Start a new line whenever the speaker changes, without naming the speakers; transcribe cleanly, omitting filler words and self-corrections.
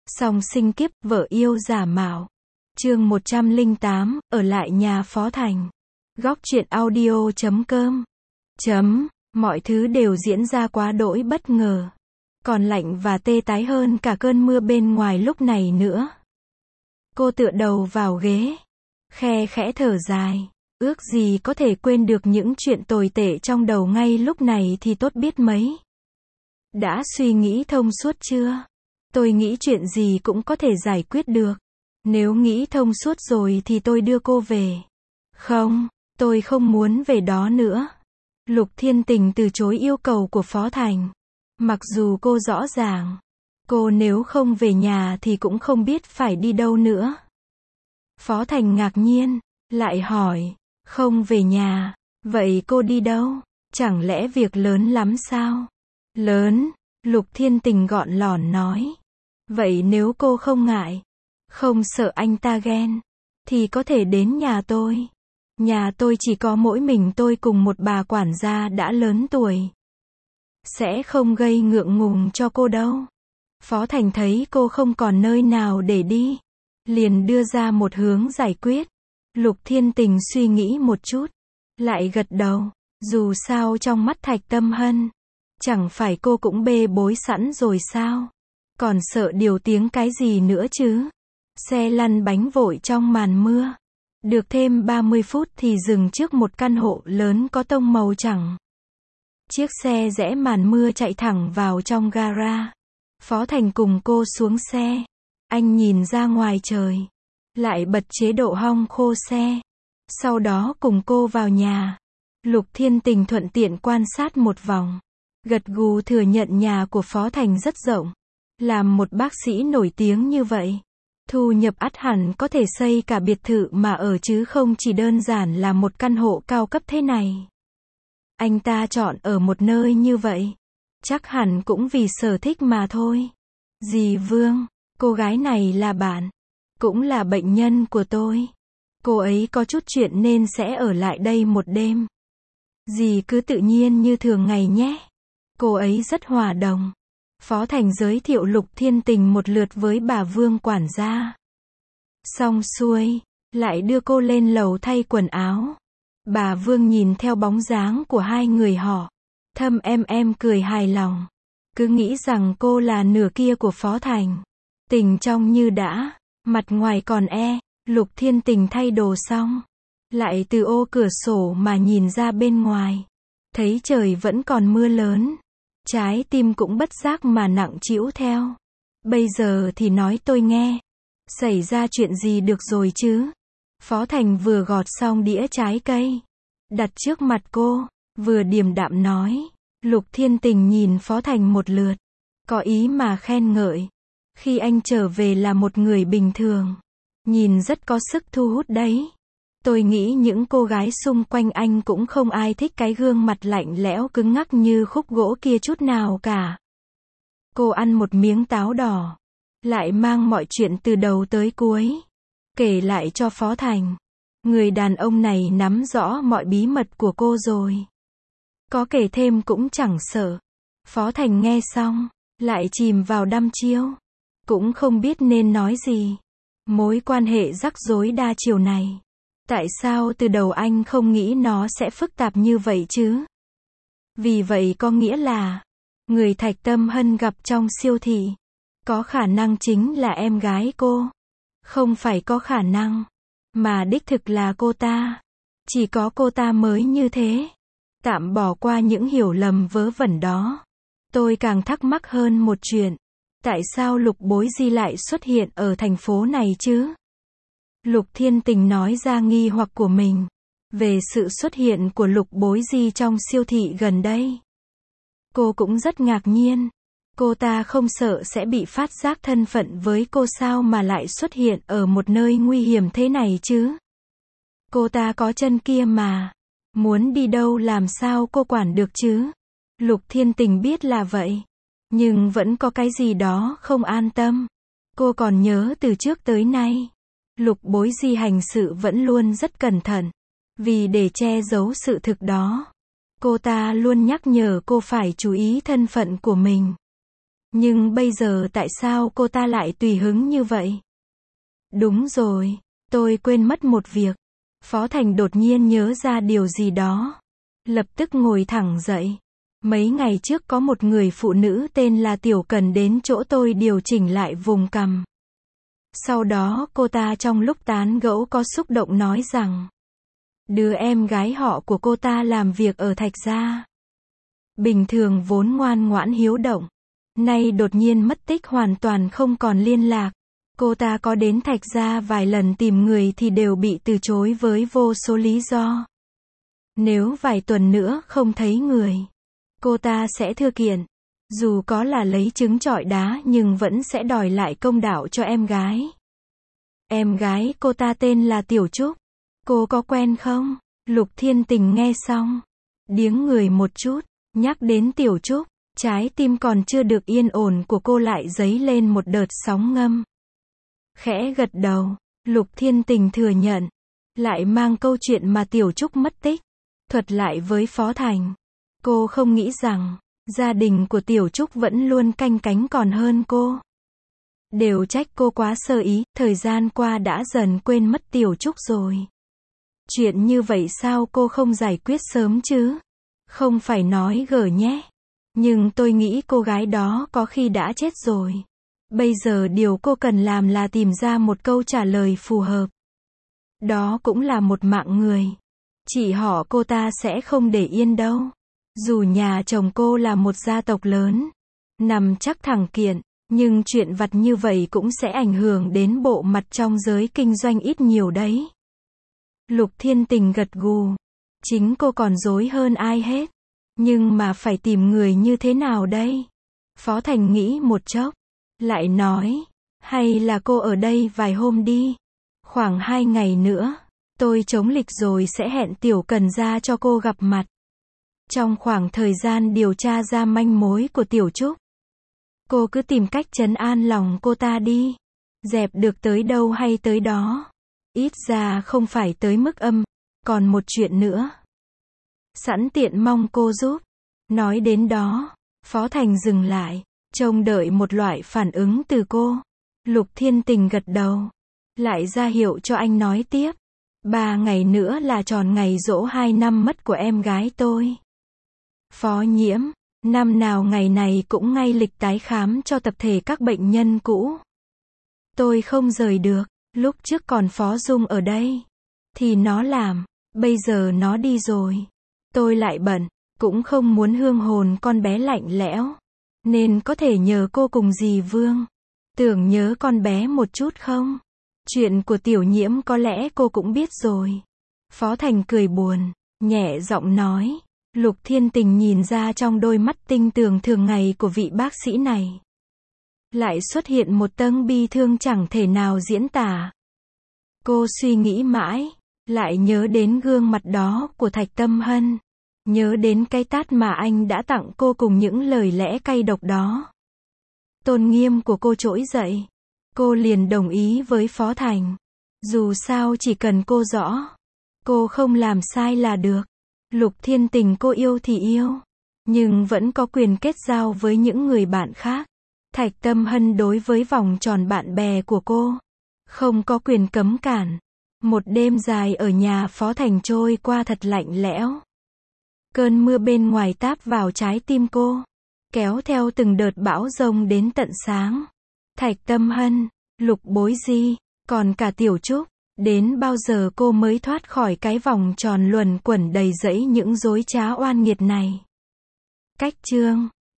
Song sinh kiếp, vợ yêu giả mạo. Chương 108, ở lại nhà Phó Thành. Góc truyện audio.com. Mọi thứ đều diễn ra quá đỗi bất ngờ. Còn lạnh và tê tái hơn cả cơn mưa bên ngoài lúc này nữa. Cô tựa đầu vào ghế, khe khẽ thở dài. Ước gì có thể quên được những chuyện tồi tệ trong đầu ngay lúc này thì tốt biết mấy. Đã suy nghĩ thông suốt chưa? Tôi nghĩ chuyện gì cũng có thể giải quyết được. Nếu nghĩ thông suốt rồi thì tôi đưa cô về. Không, tôi không muốn về đó nữa. Lục Thiên Tình từ chối yêu cầu của Phó Thành. Mặc dù cô rõ ràng, cô nếu không về nhà thì cũng không biết phải đi đâu nữa. Phó Thành ngạc nhiên, lại hỏi, không về nhà, vậy cô đi đâu? Chẳng lẽ việc lớn lắm sao? Lớn, Lục Thiên Tình gọn lỏn nói. Vậy nếu cô không ngại, không sợ anh ta ghen, thì có thể đến nhà tôi. Nhà tôi chỉ có mỗi mình tôi cùng một bà quản gia đã lớn tuổi. Sẽ không gây ngượng ngùng cho cô đâu. Phó Thành thấy cô không còn nơi nào để đi, liền đưa ra một hướng giải quyết. Lục Thiên Tình suy nghĩ một chút, lại gật đầu. Dù sao trong mắt Thạch Tâm Hân, chẳng phải cô cũng bê bối sẵn rồi sao? Còn sợ điều tiếng cái gì nữa chứ? Xe lăn bánh vội trong màn mưa. Được thêm 30 phút thì dừng trước một căn hộ lớn có tông màu trắng. Chiếc xe rẽ màn mưa chạy thẳng vào trong gara. Phó Thành cùng cô xuống xe. Anh nhìn ra ngoài trời, lại bật chế độ hong khô xe. Sau đó cùng cô vào nhà. Lục Thiên Tình thuận tiện quan sát một vòng. Gật gù thừa nhận nhà của Phó Thành rất rộng. Làm một bác sĩ nổi tiếng như vậy, thu nhập ắt hẳn có thể xây cả biệt thự mà ở chứ không chỉ đơn giản là một căn hộ cao cấp thế này. Anh ta chọn ở một nơi như vậy, chắc hẳn cũng vì sở thích mà thôi. Dì Vương, cô gái này là bạn, cũng là bệnh nhân của tôi. Cô ấy có chút chuyện nên sẽ ở lại đây một đêm. Dì cứ tự nhiên như thường ngày nhé. Cô ấy rất hòa đồng. Phó Thành giới thiệu Lục Thiên Tình một lượt với bà Vương quản gia. Xong xuôi, lại đưa cô lên lầu thay quần áo. Bà Vương nhìn theo bóng dáng của hai người họ, thầm em cười hài lòng. Cứ nghĩ rằng cô là nửa kia của Phó Thành. Tình trong như đã, mặt ngoài còn Lục Thiên Tình thay đồ xong, lại từ ô cửa sổ mà nhìn ra bên ngoài. Thấy trời vẫn còn mưa lớn. Trái tim cũng bất giác mà nặng trĩu theo. Bây giờ thì nói tôi nghe. Xảy ra chuyện gì được rồi chứ? Phó Thành vừa gọt xong đĩa trái cây, đặt trước mặt cô, vừa điềm đạm nói. Lục Thiên Tình nhìn Phó Thành một lượt, có ý mà khen ngợi. Khi anh trở về là một người bình thường, nhìn rất có sức thu hút đấy. Tôi nghĩ những cô gái xung quanh anh cũng không ai thích cái gương mặt lạnh lẽo cứng ngắc như khúc gỗ kia chút nào cả. Cô ăn một miếng táo đỏ, lại mang mọi chuyện từ đầu tới cuối, kể lại cho Phó Thành. Người đàn ông này nắm rõ mọi bí mật của cô rồi. Có kể thêm cũng chẳng sợ. Phó Thành nghe xong, lại chìm vào đăm chiêu. Cũng không biết nên nói gì. Mối quan hệ rắc rối đa chiều này. Tại sao từ đầu anh không nghĩ nó sẽ phức tạp như vậy chứ? Vì vậy có nghĩa là, người Thạch Tâm Hân gặp trong siêu thị, có khả năng chính là em gái cô. Không phải có khả năng, mà đích thực là cô ta. Chỉ có cô ta mới như thế. Tạm bỏ qua những hiểu lầm vớ vẩn đó. Tôi càng thắc mắc hơn một chuyện. Tại sao Lục Bối Di lại xuất hiện ở thành phố này chứ? Lục Thiên Tình nói ra nghi hoặc của mình về sự xuất hiện của Lục Bối Di trong siêu thị gần đây. Cô cũng rất ngạc nhiên. Cô ta không sợ sẽ bị phát giác thân phận với cô sao mà lại xuất hiện ở một nơi nguy hiểm thế này chứ? Cô ta có chân kia mà. Muốn đi đâu làm sao cô quản được chứ? Lục Thiên Tình biết là vậy, nhưng vẫn có cái gì đó không an tâm. Cô còn nhớ từ trước tới nay, Lục Bối Di hành sự vẫn luôn rất cẩn thận. Vì để che giấu sự thực đó, cô ta luôn nhắc nhở cô phải chú ý thân phận của mình. Nhưng bây giờ tại sao cô ta lại tùy hứng như vậy? Đúng rồi, tôi quên mất một việc. Phó Thành đột nhiên nhớ ra điều gì đó. Lập tức ngồi thẳng dậy. Mấy ngày trước có một người phụ nữ tên là Tiểu Cần đến chỗ tôi điều chỉnh lại vùng cằm. Sau đó cô ta trong lúc tán gẫu có xúc động nói rằng đứa em gái họ của cô ta làm việc ở Thạch Gia. Bình thường vốn ngoan ngoãn hiếu động. Nay đột nhiên mất tích hoàn toàn không còn liên lạc. Cô ta có đến Thạch Gia vài lần tìm người thì đều bị từ chối với vô số lý do. Nếu vài tuần nữa không thấy người, cô ta sẽ thưa kiện. Dù có là lấy trứng trọi đá nhưng vẫn sẽ đòi lại công đạo cho em gái. Em gái cô ta tên là Tiểu Trúc. Cô có quen không? Lục Thiên Tình nghe xong, điếng người một chút, nhắc đến Tiểu Trúc, trái tim còn chưa được yên ổn của cô lại dấy lên một đợt sóng ngâm. Khẽ gật đầu, Lục Thiên Tình thừa nhận, lại mang câu chuyện mà Tiểu Trúc mất tích, thuật lại với Phó Thành. Cô không nghĩ rằng, gia đình của Tiểu Trúc vẫn luôn canh cánh còn hơn cô. Đều trách cô quá sơ ý, thời gian qua đã dần quên mất Tiểu Trúc rồi. Chuyện như vậy sao cô không giải quyết sớm chứ? Không phải nói gở nhé. Nhưng tôi nghĩ cô gái đó có khi đã chết rồi. Bây giờ điều cô cần làm là tìm ra một câu trả lời phù hợp. Đó cũng là một mạng người. Chị họ cô ta sẽ không để yên đâu. Dù nhà chồng cô là một gia tộc lớn, nằm chắc thẳng kiện, nhưng chuyện vặt như vậy cũng sẽ ảnh hưởng đến bộ mặt trong giới kinh doanh ít nhiều đấy. Lục Thiên Tình gật gù. Chính cô còn rối hơn ai hết. Nhưng mà phải tìm người như thế nào đây? Phó Thành nghĩ một chốc, lại nói, hay là cô ở đây vài hôm đi. Khoảng 2 ngày nữa, tôi chống lịch rồi sẽ hẹn Tiểu Cần ra cho cô gặp mặt. Trong khoảng thời gian điều tra ra manh mối của Tiểu Trúc, cô cứ tìm cách trấn an lòng cô ta đi. Dẹp được tới đâu hay tới đó. Ít ra không phải tới mức âm. Còn một chuyện nữa. Sẵn tiện mong cô giúp. Nói đến đó, Phó Thành dừng lại, trông đợi một loại phản ứng từ cô. Lục Thiên Tình gật đầu. Lại ra hiệu cho anh nói tiếp. 3 ngày nữa là tròn ngày giỗ 2 năm mất của em gái tôi. Phó Nhiễm, năm nào ngày này cũng ngay lịch tái khám cho tập thể các bệnh nhân cũ. Tôi không rời được, lúc trước còn Phó Dung ở đây. Thì nó làm, bây giờ nó đi rồi. Tôi lại bận, cũng không muốn hương hồn con bé lạnh lẽo. Nên có thể nhờ cô cùng dì Vương. Tưởng nhớ con bé một chút không? Chuyện của Tiểu Nhiễm có lẽ cô cũng biết rồi. Phó Thành cười buồn, nhẹ giọng nói. Lục Thiên Tình nhìn ra trong đôi mắt tinh tường thường ngày của vị bác sĩ này. Lại xuất hiện một tầng bi thương chẳng thể nào diễn tả. Cô suy nghĩ mãi, lại nhớ đến gương mặt đó của Thạch Tâm Hân. Nhớ đến cái tát mà anh đã tặng cô cùng những lời lẽ cay độc đó. Tôn nghiêm của cô trỗi dậy. Cô liền đồng ý với Phó Thành. Dù sao chỉ cần cô rõ. Cô không làm sai là được. Lục Thiên Tình cô yêu thì yêu. Nhưng vẫn có quyền kết giao với những người bạn khác. Thạch Tâm Hân đối với vòng tròn bạn bè của cô. Không có quyền cấm cản. Một đêm dài ở nhà Phó Thành trôi qua thật lạnh lẽo. Cơn mưa bên ngoài táp vào trái tim cô. Kéo theo từng đợt bão giông đến tận sáng. Thạch Tâm Hân, Lục Bối Di, còn cả Tiểu Trúc. Đến bao giờ cô mới thoát khỏi cái vòng tròn luẩn quẩn đầy rẫy những dối trá oan nghiệt này? Cách chương